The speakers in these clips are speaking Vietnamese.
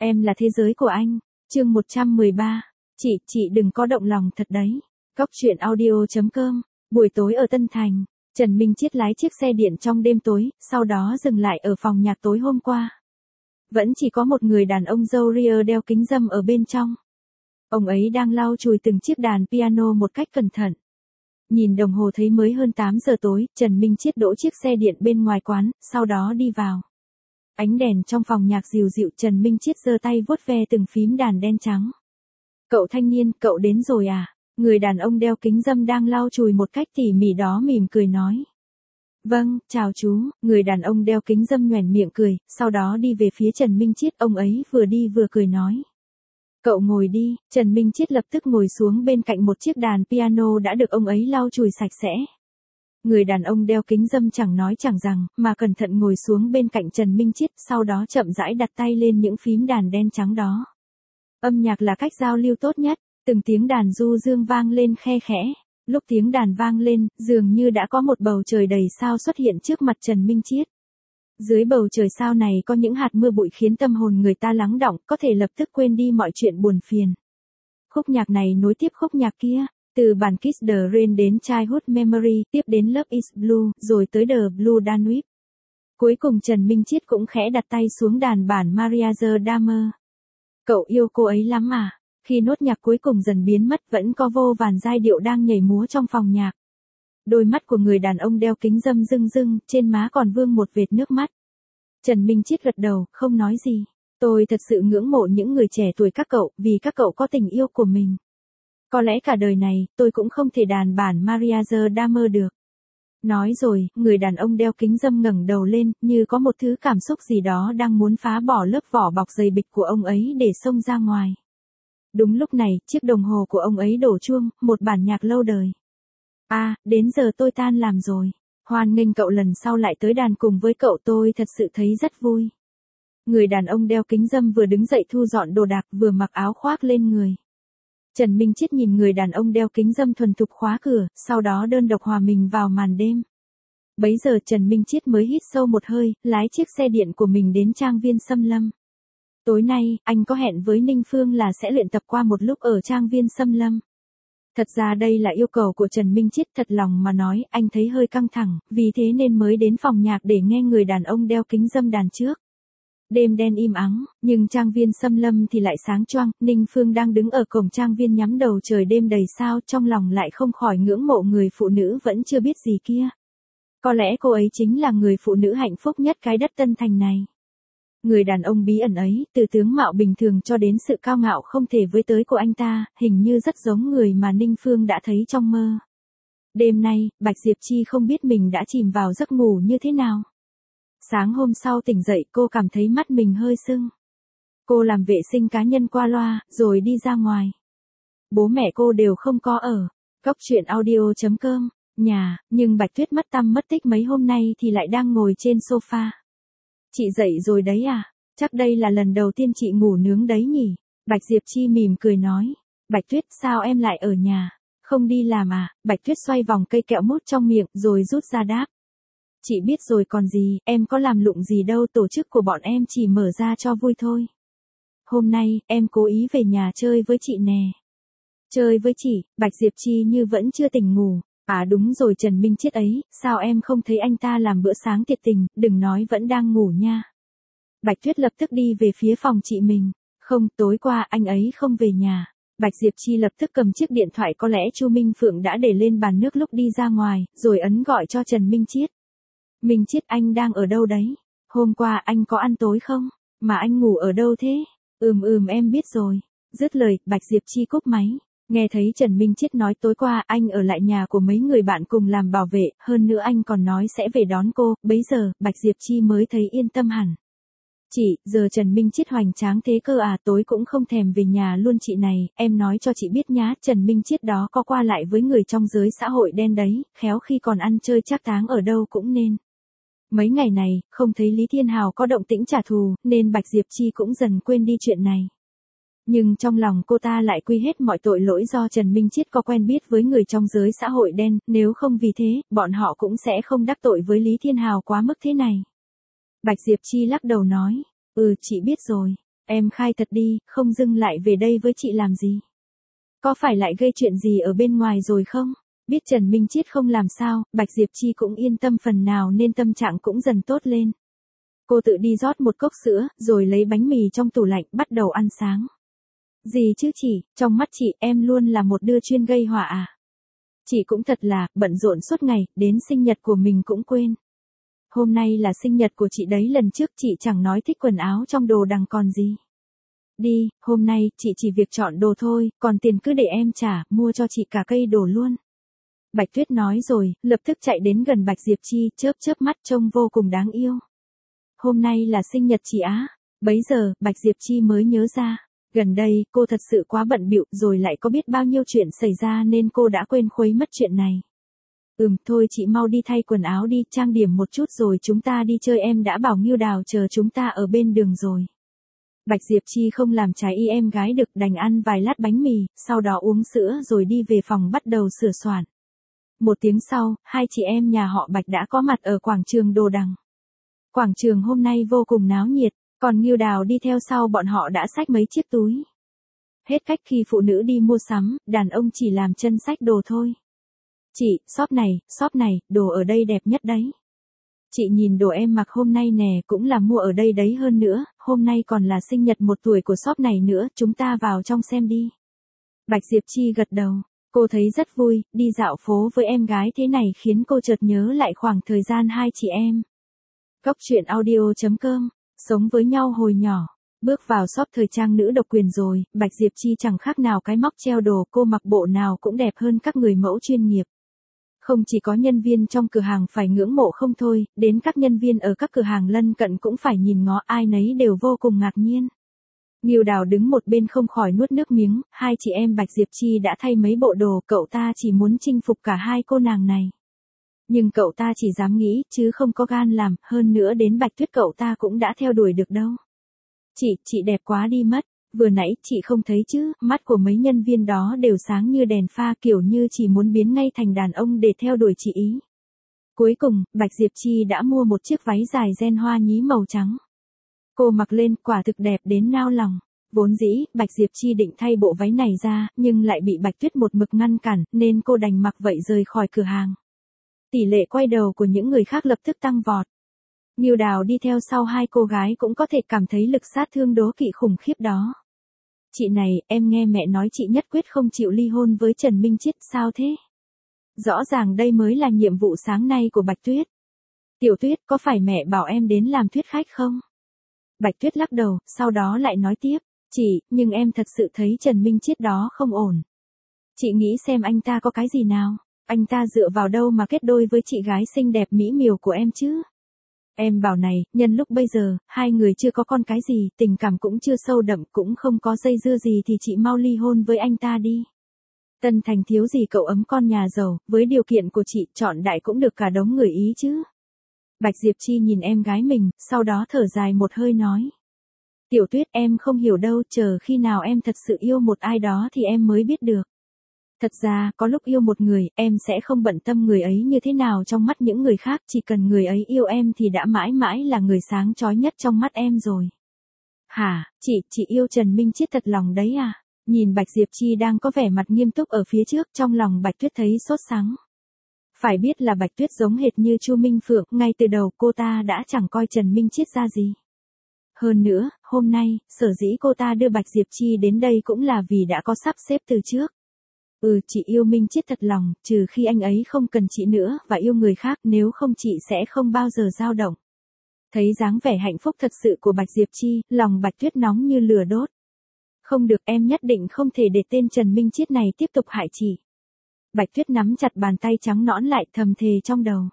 Em là thế giới của anh. Chương 113. Chị đừng có động lòng thật đấy. Góc truyện audio.com. Buổi tối ở Tân Thành, Trần Minh Chiết lái chiếc xe điện trong đêm tối, sau đó dừng lại ở phòng nhạc tối hôm qua. Vẫn chỉ có một người đàn ông râu ria đeo kính râm ở bên trong. Ông ấy đang lau chùi từng chiếc đàn piano một cách cẩn thận. Nhìn đồng hồ thấy mới hơn 8 giờ tối, Trần Minh Chiết đỗ chiếc xe điện bên ngoài quán, sau đó đi vào. Ánh đèn trong phòng nhạc dịu dịu, Trần Minh Chiết giơ tay vuốt ve từng phím đàn đen trắng. Cậu thanh niên, cậu đến rồi à? Người đàn ông đeo kính râm đang lau chùi một cách tỉ mỉ đó mỉm cười nói. Vâng, chào chú. Người đàn ông đeo kính râm nhoẻn miệng cười, sau đó đi về phía Trần Minh Chiết. Ông ấy vừa đi vừa cười nói. Cậu ngồi đi. Trần Minh Chiết lập tức ngồi xuống bên cạnh một chiếc đàn piano đã được ông ấy lau chùi sạch sẽ. Người đàn ông đeo kính râm chẳng nói chẳng rằng, mà cẩn thận ngồi xuống bên cạnh Trần Minh Chiết, sau đó chậm rãi đặt tay lên những phím đàn đen trắng đó. Âm nhạc là cách giao lưu tốt nhất, từng tiếng đàn du dương vang lên khe khẽ. Lúc tiếng đàn vang lên, dường như đã có một bầu trời đầy sao xuất hiện trước mặt Trần Minh Chiết. Dưới bầu trời sao này có những hạt mưa bụi khiến tâm hồn người ta lắng đọng, có thể lập tức quên đi mọi chuyện buồn phiền. Khúc nhạc này nối tiếp khúc nhạc kia. Từ bản Kiss the Rain đến Childhood Memory, tiếp đến Love is Blue, rồi tới The Blue Danube. Cuối cùng Trần Minh Chiết cũng khẽ đặt tay xuống đàn bản Maria the Damer. Cậu yêu cô ấy lắm à? Khi nốt nhạc cuối cùng dần biến mất vẫn có vô vàn giai điệu đang nhảy múa trong phòng nhạc. Đôi mắt của người đàn ông đeo kính râm rưng rưng, trên má còn vương một vệt nước mắt. Trần Minh Chiết gật đầu, không nói gì. Tôi thật sự ngưỡng mộ những người trẻ tuổi các cậu, vì các cậu có tình yêu của mình. Có lẽ cả đời này, tôi cũng không thể đàn bản Maria the Damer được. Nói rồi, người đàn ông đeo kính râm ngẩng đầu lên, như có một thứ cảm xúc gì đó đang muốn phá bỏ lớp vỏ bọc dày bịch của ông ấy để xông ra ngoài. Đúng lúc này, chiếc đồng hồ của ông ấy đổ chuông, một bản nhạc lâu đời. À, đến giờ tôi tan làm rồi. Hoan nghênh cậu lần sau lại tới đàn cùng với cậu, tôi thật sự thấy rất vui. Người đàn ông đeo kính râm vừa đứng dậy thu dọn đồ đạc vừa mặc áo khoác lên người. Trần Minh Chiết nhìn người đàn ông đeo kính râm thuần thục khóa cửa, sau đó đơn độc hòa mình vào màn đêm. Bấy giờ Trần Minh Chiết mới hít sâu một hơi, lái chiếc xe điện của mình đến trang viên Sâm Lâm. Tối nay, anh có hẹn với Ninh Phương là sẽ luyện tập qua một lúc ở trang viên Sâm Lâm. Thật ra đây là yêu cầu của Trần Minh Chiết, thật lòng mà nói, anh thấy hơi căng thẳng, vì thế nên mới đến phòng nhạc để nghe người đàn ông đeo kính râm đàn trước. Đêm đen im ắng, nhưng trang viên Sâm Lâm thì lại sáng choang. Ninh Phương đang đứng ở cổng trang viên nhắm đầu trời đêm đầy sao, trong lòng lại không khỏi ngưỡng mộ người phụ nữ vẫn chưa biết gì kia. Có lẽ cô ấy chính là người phụ nữ hạnh phúc nhất cái đất Tân Thành này. Người đàn ông bí ẩn ấy, từ tướng mạo bình thường cho đến sự cao ngạo không thể với tới của anh ta, hình như rất giống người mà Ninh Phương đã thấy trong mơ. Đêm nay, Bạch Diệp Chi không biết mình đã chìm vào giấc ngủ như thế nào. Sáng hôm sau tỉnh dậy cô cảm thấy mắt mình hơi sưng. Cô làm vệ sinh cá nhân qua loa, rồi đi ra ngoài. Bố mẹ cô đều không có ở. Góc truyện audio.com. Nhà, nhưng Bạch Tuyết mất tăm mất tích mấy hôm nay thì lại đang ngồi trên sofa. Chị dậy rồi đấy à? Chắc đây là lần đầu tiên chị ngủ nướng đấy nhỉ? Bạch Diệp Chi mỉm cười nói. Bạch Tuyết, sao em lại ở nhà? Không đi làm à? Bạch Tuyết xoay vòng cây kẹo mút trong miệng rồi rút ra đáp. Chị biết rồi còn gì, em có làm lụng gì đâu, tổ chức của bọn em chỉ mở ra cho vui thôi. Hôm nay, em cố ý về nhà chơi với chị nè. Chơi với chị, Bạch Diệp Chi như vẫn chưa tỉnh ngủ. À đúng rồi, Trần Minh Chiết ấy, sao em không thấy anh ta làm bữa sáng thiệt tình, đừng nói vẫn đang ngủ nha. Bạch Tuyết lập tức đi về phía phòng chị mình. Không, tối qua anh ấy không về nhà. Bạch Diệp Chi lập tức cầm chiếc điện thoại có lẽ Chu Minh Phượng đã để lên bàn nước lúc đi ra ngoài, rồi ấn gọi cho Trần Minh Chiết. Minh Chiết, anh đang ở đâu đấy? Hôm qua anh có ăn tối không? Mà anh ngủ ở đâu thế? Em biết rồi. Dứt lời, Bạch Diệp Chi cúp máy. Nghe thấy Trần Minh Chiết nói tối qua anh ở lại nhà của mấy người bạn cùng làm bảo vệ, hơn nữa anh còn nói sẽ về đón cô, bấy giờ, Bạch Diệp Chi mới thấy yên tâm hẳn. Chị, giờ Trần Minh Chiết hoành tráng thế cơ à, tối cũng không thèm về nhà luôn chị này, em nói cho chị biết nhá, Trần Minh Chiết đó có qua lại với người trong giới xã hội đen đấy, khéo khi còn ăn chơi trác táng ở đâu cũng nên. Mấy ngày này, không thấy Lý Thiên Hào có động tĩnh trả thù, nên Bạch Diệp Chi cũng dần quên đi chuyện này. Nhưng trong lòng cô ta lại quy hết mọi tội lỗi do Trần Minh Chiết có quen biết với người trong giới xã hội đen, nếu không vì thế, bọn họ cũng sẽ không đắc tội với Lý Thiên Hào quá mức thế này. Bạch Diệp Chi lắc đầu nói, chị biết rồi. Em khai thật đi, không dưng lại về đây với chị làm gì? Có phải lại gây chuyện gì ở bên ngoài rồi không? Biết Trần Minh Chiết không làm sao, Bạch Diệp Chi cũng yên tâm phần nào nên tâm trạng cũng dần tốt lên. Cô tự đi rót một cốc sữa, rồi lấy bánh mì trong tủ lạnh, bắt đầu ăn sáng. Gì chứ chị, trong mắt chị em luôn là một đứa chuyên gây họa à? Chị cũng thật là, bận rộn suốt ngày, đến sinh nhật của mình cũng quên. Hôm nay là sinh nhật của chị đấy, lần trước chị chẳng nói thích quần áo trong đồ đằng còn gì. Đi, hôm nay chị chỉ việc chọn đồ thôi, còn tiền cứ để em trả, mua cho chị cả cây đồ luôn. Bạch Tuyết nói rồi, lập tức chạy đến gần Bạch Diệp Chi, chớp chớp mắt trông vô cùng đáng yêu. Hôm nay là sinh nhật chị á. Bấy giờ, Bạch Diệp Chi mới nhớ ra. Gần đây, cô thật sự quá bận bịu rồi lại có biết bao nhiêu chuyện xảy ra nên cô đã quên khuấy mất chuyện này. Thôi chị mau đi thay quần áo đi, trang điểm một chút rồi chúng ta đi chơi, em đã bảo Ngưu Đào chờ chúng ta ở bên đường rồi. Bạch Diệp Chi không làm trái ý em gái được, đành ăn vài lát bánh mì, sau đó uống sữa rồi đi về phòng bắt đầu sửa soạn. Một tiếng sau, hai chị em nhà họ Bạch đã có mặt ở quảng trường đồ đằng. Quảng trường hôm nay vô cùng náo nhiệt, còn Ngưu Đào đi theo sau bọn họ đã xách mấy chiếc túi. Hết cách khi phụ nữ đi mua sắm, đàn ông chỉ làm chân xách đồ thôi. Chị, shop này, đồ ở đây đẹp nhất đấy. Chị nhìn đồ em mặc hôm nay nè, cũng là mua ở đây đấy, hơn nữa, hôm nay còn là sinh nhật 1 tuổi của shop này nữa, chúng ta vào trong xem đi. Bạch Diệp Chi gật đầu, cô thấy rất vui, đi dạo phố với em gái thế này khiến cô chợt nhớ lại khoảng thời gian hai chị em. Cốc truyện audio.com, sống với nhau hồi nhỏ. Bước vào shop thời trang nữ độc quyền rồi, Bạch Diệp Chi chẳng khác nào cái móc treo đồ, cô mặc bộ nào cũng đẹp hơn các người mẫu chuyên nghiệp. Không chỉ có nhân viên trong cửa hàng phải ngưỡng mộ không thôi, đến các nhân viên ở các cửa hàng lân cận cũng phải nhìn ngó, ai nấy đều vô cùng ngạc nhiên. Ngưu Đào đứng một bên không khỏi nuốt nước miếng, hai chị em Bạch Diệp Chi đã thay mấy bộ đồ, cậu ta chỉ muốn chinh phục cả hai cô nàng này. Nhưng cậu ta chỉ dám nghĩ, chứ không có gan làm, hơn nữa đến Bạch Tuyết cậu ta cũng đã theo đuổi được đâu. Chị đẹp quá đi mất, vừa nãy chị không thấy chứ, mắt của mấy nhân viên đó đều sáng như đèn pha, kiểu như chỉ muốn biến ngay thành đàn ông để theo đuổi chị ý. Cuối cùng, Bạch Diệp Chi đã mua một chiếc váy dài ren hoa nhí màu trắng. Cô mặc lên quả thực đẹp đến nao lòng. Vốn dĩ, Bạch Diệp Chi định thay bộ váy này ra, nhưng lại bị Bạch Tuyết một mực ngăn cản, nên cô đành mặc vậy rời khỏi cửa hàng. Tỷ lệ quay đầu của những người khác lập tức tăng vọt. Ngưu Đào đi theo sau hai cô gái cũng có thể cảm thấy lực sát thương đố kỵ khủng khiếp đó. Chị này, em nghe mẹ nói chị nhất quyết không chịu ly hôn với Trần Minh Chiết, sao thế? Rõ ràng đây mới là nhiệm vụ sáng nay của Bạch Tuyết. Tiểu Tuyết, có phải mẹ bảo em đến làm thuyết khách không? Bạch Tuyết lắc đầu, sau đó lại nói tiếp, chị, nhưng em thật sự thấy Trần Minh Chiết đó không ổn. Chị nghĩ xem anh ta có cái gì nào? Anh ta dựa vào đâu mà kết đôi với chị gái xinh đẹp mỹ miều của em chứ? Em bảo này, nhân lúc bây giờ, hai người chưa có con cái gì, tình cảm cũng chưa sâu đậm, cũng không có dây dưa gì thì chị mau ly hôn với anh ta đi. Tân Thành thiếu gì cậu ấm con nhà giàu, với điều kiện của chị, chọn đại cũng được cả đống người ý chứ. Bạch Diệp Chi nhìn em gái mình, sau đó thở dài một hơi nói. Tiểu Tuyết, em không hiểu đâu, chờ khi nào em thật sự yêu một ai đó thì em mới biết được. Thật ra, có lúc yêu một người, em sẽ không bận tâm người ấy như thế nào trong mắt những người khác, chỉ cần người ấy yêu em thì đã mãi mãi là người sáng chói nhất trong mắt em rồi. Hả, chị yêu Trần Minh Chiết thật lòng đấy à? Nhìn Bạch Diệp Chi đang có vẻ mặt nghiêm túc ở phía trước, trong lòng Bạch Tuyết thấy sốt sắng. Phải biết là Bạch Tuyết giống hệt như Chu Minh Phượng, ngay từ đầu cô ta đã chẳng coi Trần Minh Chiết ra gì. Hơn nữa, hôm nay, sở dĩ cô ta đưa Bạch Diệp Chi đến đây cũng là vì đã có sắp xếp từ trước. Chị yêu Minh Chiết thật lòng, trừ khi anh ấy không cần chị nữa và yêu người khác, nếu không chị sẽ không bao giờ dao động. Thấy dáng vẻ hạnh phúc thật sự của Bạch Diệp Chi, lòng Bạch Tuyết nóng như lửa đốt. Không được, em nhất định không thể để tên Trần Minh Chiết này tiếp tục hại chị. Bạch Tuyết nắm chặt bàn tay trắng nõn lại, thầm thề trong đầu.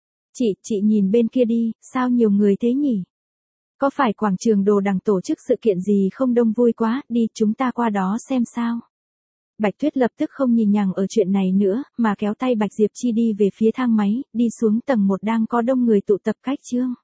Chị nhìn bên kia đi, sao nhiều người thế nhỉ? Có phải quảng trường đồ đằng tổ chức sự kiện gì không, đông vui quá, đi chúng ta qua đó xem sao. Bạch Tuyết lập tức không nhìn nhằng ở chuyện này nữa, mà kéo tay Bạch Diệp Chi đi về phía thang máy, đi xuống tầng 1 đang có đông người tụ tập cách chương.